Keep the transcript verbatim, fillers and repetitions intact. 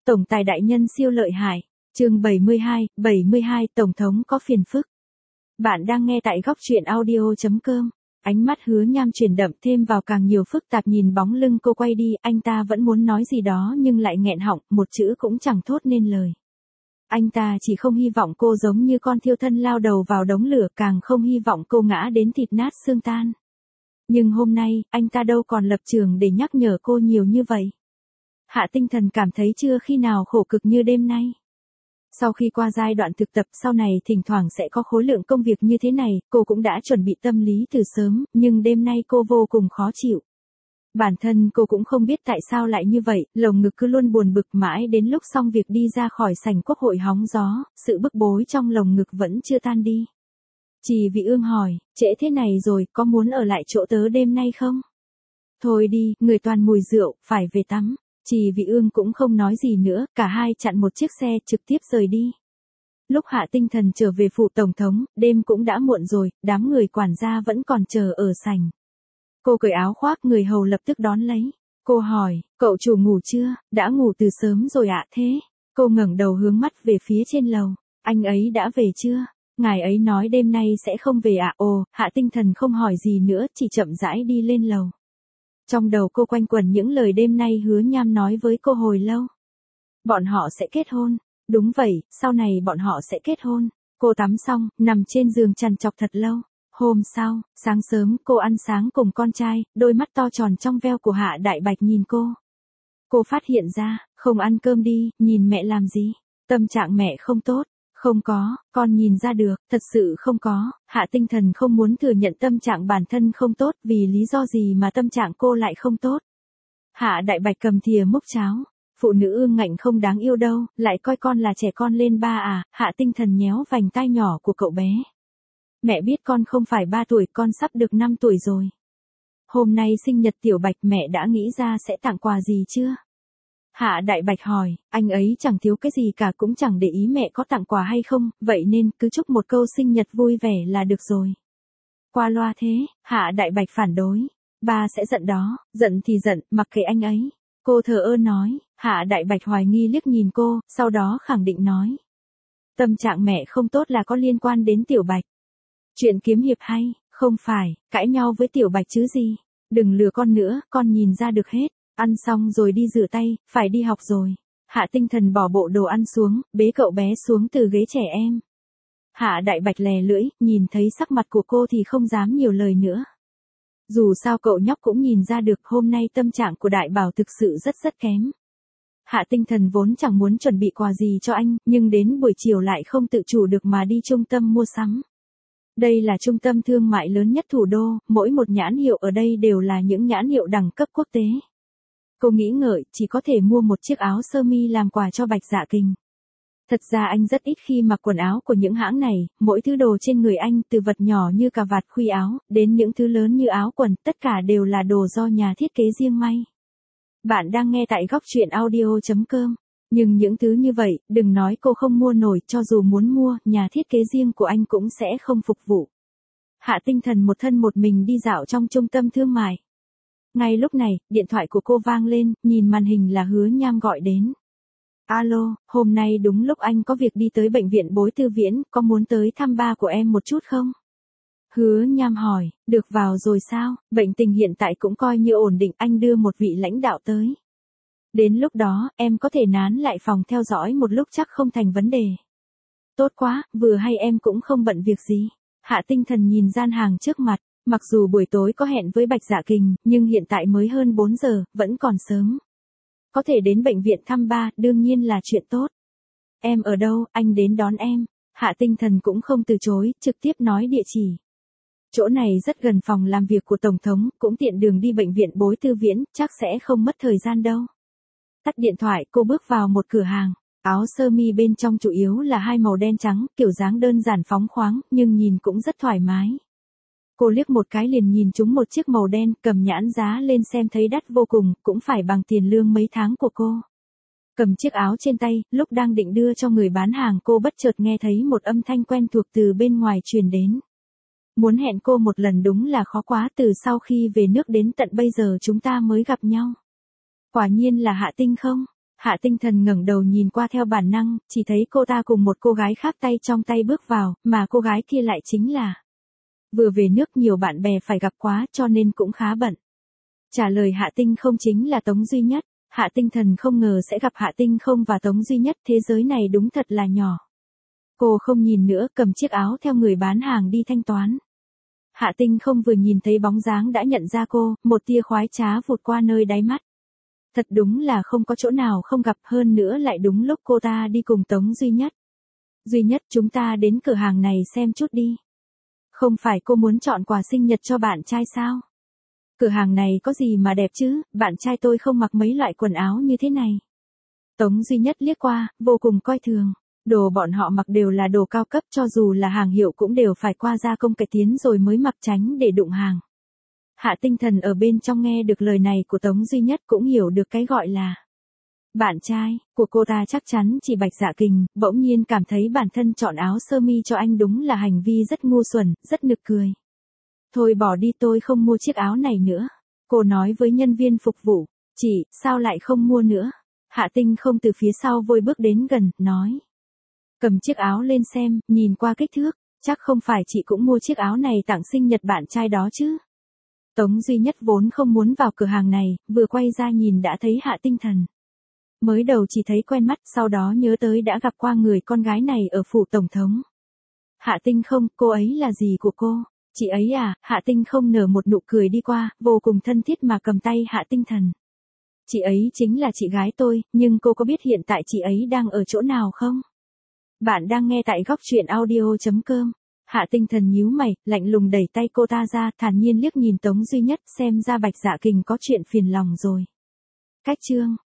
Tổng tài đại nhân siêu lợi hại. Chương bảy mươi hai, bảy mươi hai Tổng thống có phiền phức. Bạn đang nghe tại góc truyện audio chấm com. Ánh mắt Hứa Nham chuyển đậm thêm vào càng nhiều phức tạp, nhìn bóng lưng cô quay đi, anh ta vẫn muốn nói gì đó nhưng lại nghẹn họng, một chữ cũng chẳng thốt nên lời. Anh ta chỉ không hy vọng cô giống như con thiêu thân lao đầu vào đống lửa, càng không hy vọng cô ngã đến thịt nát xương tan. Nhưng hôm nay, anh ta đâu còn lập trường để nhắc nhở cô nhiều như vậy. Hạ Tinh Thần cảm thấy chưa khi nào khổ cực như đêm nay. Sau khi qua giai đoạn thực tập, sau này thỉnh thoảng sẽ có khối lượng công việc như thế này, cô cũng đã chuẩn bị tâm lý từ sớm, nhưng đêm nay cô vô cùng khó chịu. Bản thân cô cũng không biết tại sao lại như vậy, lồng ngực cứ luôn buồn bực mãi đến lúc xong việc đi ra khỏi sảnh Quốc hội hóng gió, sự bức bối trong lồng ngực vẫn chưa tan đi. Trì Vị Ương hỏi, trễ thế này rồi, có muốn ở lại chỗ tớ đêm nay không? Thôi đi, người toàn mùi rượu, phải về tắm. Trì Vị Ương cũng không nói gì nữa, cả hai chặn một chiếc xe trực tiếp rời đi. Lúc Hạ Tinh Thần trở về phủ tổng thống, đêm cũng đã muộn rồi, đám người quản gia vẫn còn chờ ở sảnh. Cô cởi áo khoác, người hầu lập tức đón lấy. Cô hỏi, cậu chủ ngủ chưa? Đã ngủ từ sớm rồi ạ. Thế? Cô ngẩng đầu hướng mắt về phía trên lầu. Anh ấy đã về chưa? Ngài ấy nói đêm nay sẽ không về ạ. Ồ, Hạ Tinh Thần không hỏi gì nữa, chỉ chậm rãi đi lên lầu. Trong đầu cô quanh quẩn những lời đêm nay Hứa Nham nói với cô hồi lâu. Bọn họ sẽ kết hôn. Đúng vậy, sau này bọn họ sẽ kết hôn. Cô tắm xong, nằm trên giường trằn trọc thật lâu. Hôm sau, sáng sớm, cô ăn sáng cùng con trai, đôi mắt to tròn trong veo của Hạ Đại Bạch nhìn cô. Cô phát hiện ra, không ăn cơm đi, nhìn mẹ làm gì? Tâm trạng mẹ không tốt. Không có, con nhìn ra được, thật sự không có. Hạ Tinh Thần không muốn thừa nhận tâm trạng bản thân không tốt, vì lý do gì mà tâm trạng cô lại không tốt. Hạ Đại Bạch cầm thìa múc cháo. Phụ nữ ương ngạnh không đáng yêu đâu, lại coi con là trẻ con lên ba à. Hạ Tinh Thần nhéo vành tai nhỏ của cậu bé. Mẹ biết con không phải ba tuổi, con sắp được năm tuổi rồi. Hôm nay sinh nhật Tiểu Bạch, mẹ đã nghĩ ra sẽ tặng quà gì chưa? Hạ Đại Bạch hỏi, anh ấy chẳng thiếu cái gì cả, cũng chẳng để ý mẹ có tặng quà hay không, vậy nên cứ chúc một câu sinh nhật vui vẻ là được rồi. Qua loa thế, Hạ Đại Bạch phản đối. Ba sẽ giận đó, giận thì giận, mặc kệ anh ấy. Cô thờ ơ nói. Hạ Đại Bạch hoài nghi liếc nhìn cô, sau đó khẳng định nói. Tâm trạng mẹ không tốt là có liên quan đến Tiểu Bạch. Chuyện kiếm hiệp hay, không phải, cãi nhau với Tiểu Bạch chứ gì. Đừng lừa con nữa, con nhìn ra được hết. Ăn xong rồi đi rửa tay, phải đi học rồi. Hạ Tinh Thần bỏ bộ đồ ăn xuống, bế cậu bé xuống từ ghế trẻ em. Hạ Đại Bạch lè lưỡi, nhìn thấy sắc mặt của cô thì không dám nhiều lời nữa. Dù sao cậu nhóc cũng nhìn ra được hôm nay tâm trạng của Đại Bảo thực sự rất rất kém. Hạ Tinh Thần vốn chẳng muốn chuẩn bị quà gì cho anh, nhưng đến buổi chiều lại không tự chủ được mà đi trung tâm mua sắm. Đây là trung tâm thương mại lớn nhất thủ đô, mỗi một nhãn hiệu ở đây đều là những nhãn hiệu đẳng cấp quốc tế. Cô nghĩ ngợi, chỉ có thể mua một chiếc áo sơ mi làm quà cho Bạch Dạ Kình. Thật ra anh rất ít khi mặc quần áo của những hãng này, mỗi thứ đồ trên người anh, từ vật nhỏ như cà vạt khuy áo, đến những thứ lớn như áo quần, tất cả đều là đồ do nhà thiết kế riêng may. Bạn đang nghe tại góc truyện audio chấm com. Nhưng những thứ như vậy, đừng nói cô không mua nổi, cho dù muốn mua, nhà thiết kế riêng của anh cũng sẽ không phục vụ. Hạ Tinh Thần một thân một mình đi dạo trong trung tâm thương mại. Ngay lúc này, điện thoại của cô vang lên, nhìn màn hình là Hứa Nham gọi đến. Alo, hôm nay đúng lúc anh có việc đi tới bệnh viện Bối Tư Viễn, có muốn tới thăm ba của em một chút không? Hứa Nham hỏi, được vào rồi sao, bệnh tình hiện tại cũng coi như ổn định, anh đưa một vị lãnh đạo tới. Đến lúc đó, em có thể nán lại phòng theo dõi một lúc chắc không thành vấn đề. Tốt quá, vừa hay em cũng không bận việc gì. Hạ Tinh Thần nhìn gian hàng trước mặt. Mặc dù buổi tối có hẹn với Bạch Dạ Kình, nhưng hiện tại mới hơn bốn giờ, vẫn còn sớm. Có thể đến bệnh viện thăm ba, đương nhiên là chuyện tốt. Em ở đâu, anh đến đón em. Hạ Tinh Thần cũng không từ chối, trực tiếp nói địa chỉ. Chỗ này rất gần phòng làm việc của Tổng thống, cũng tiện đường đi bệnh viện Bối Tư Viễn, chắc sẽ không mất thời gian đâu. Tắt điện thoại, cô bước vào một cửa hàng. Áo sơ mi bên trong chủ yếu là hai màu đen trắng, kiểu dáng đơn giản phóng khoáng, nhưng nhìn cũng rất thoải mái. Cô liếc một cái liền nhìn trúng một chiếc màu đen, cầm nhãn giá lên xem thấy đắt vô cùng, cũng phải bằng tiền lương mấy tháng của cô. Cầm chiếc áo trên tay, lúc đang định đưa cho người bán hàng cô bất chợt nghe thấy một âm thanh quen thuộc từ bên ngoài truyền đến. Muốn hẹn cô một lần đúng là khó quá, từ sau khi về nước đến tận bây giờ chúng ta mới gặp nhau. Quả nhiên là Hạ Tinh không? Hạ Tinh Thần ngẩng đầu nhìn qua theo bản năng, chỉ thấy cô ta cùng một cô gái khác tay trong tay bước vào, mà cô gái kia lại chính là... Vừa về nước nhiều bạn bè phải gặp quá cho nên cũng khá bận. Trả lời Hạ Tinh không chính là Tống Duy Nhất. Hạ Tinh Thần không ngờ sẽ gặp Hạ Tinh không và Tống Duy Nhất, thế giới này đúng thật là nhỏ. Cô không nhìn nữa, cầm chiếc áo theo người bán hàng đi thanh toán. Hạ Tinh không vừa nhìn thấy bóng dáng đã nhận ra cô, một tia khoái trá vụt qua nơi đáy mắt. Thật đúng là không có chỗ nào không gặp, hơn nữa lại đúng lúc cô ta đi cùng Tống Duy Nhất. Duy Nhất, chúng ta đến cửa hàng này xem chút đi. Không phải cô muốn chọn quà sinh nhật cho bạn trai sao? Cửa hàng này có gì mà đẹp chứ, bạn trai tôi không mặc mấy loại quần áo như thế này. Tống Duy Nhất liếc qua, vô cùng coi thường. Đồ bọn họ mặc đều là đồ cao cấp, cho dù là hàng hiệu cũng đều phải qua gia công cải tiến rồi mới mặc, tránh để đụng hàng. Hạ Tinh Thần ở bên trong nghe được lời này của Tống Duy Nhất cũng hiểu được cái gọi là bạn trai của cô ta chắc chắn chỉ Bạch Dạ Kình, bỗng nhiên cảm thấy bản thân chọn áo sơ mi cho anh đúng là hành vi rất ngu xuẩn, rất nực cười. Thôi bỏ đi, tôi không mua chiếc áo này nữa. Cô nói với nhân viên phục vụ. Chị, sao lại không mua nữa? Hạ Tinh không từ phía sau vội bước đến gần, nói. Cầm chiếc áo lên xem, nhìn qua kích thước, chắc không phải chị cũng mua chiếc áo này tặng sinh nhật bạn trai đó chứ? Tống Duy Nhất vốn không muốn vào cửa hàng này, vừa quay ra nhìn đã thấy Hạ Tinh Thần. Mới đầu chỉ thấy quen mắt, sau đó nhớ tới đã gặp qua người con gái này ở phủ tổng thống. Hạ Tinh không, cô ấy là gì của cô? Chị ấy à? Hạ Tinh không nở một nụ cười đi qua, vô cùng thân thiết mà cầm tay Hạ Tinh Thần. Chị ấy chính là chị gái tôi, nhưng cô có biết hiện tại chị ấy đang ở chỗ nào không? Bạn đang nghe tại góc truyện audio chấm com. Hạ Tinh Thần nhíu mày, lạnh lùng đẩy tay cô ta ra, thản nhiên liếc nhìn Tống Duy Nhất, xem ra Bạch Dạ Kình có chuyện phiền lòng rồi. Cách chương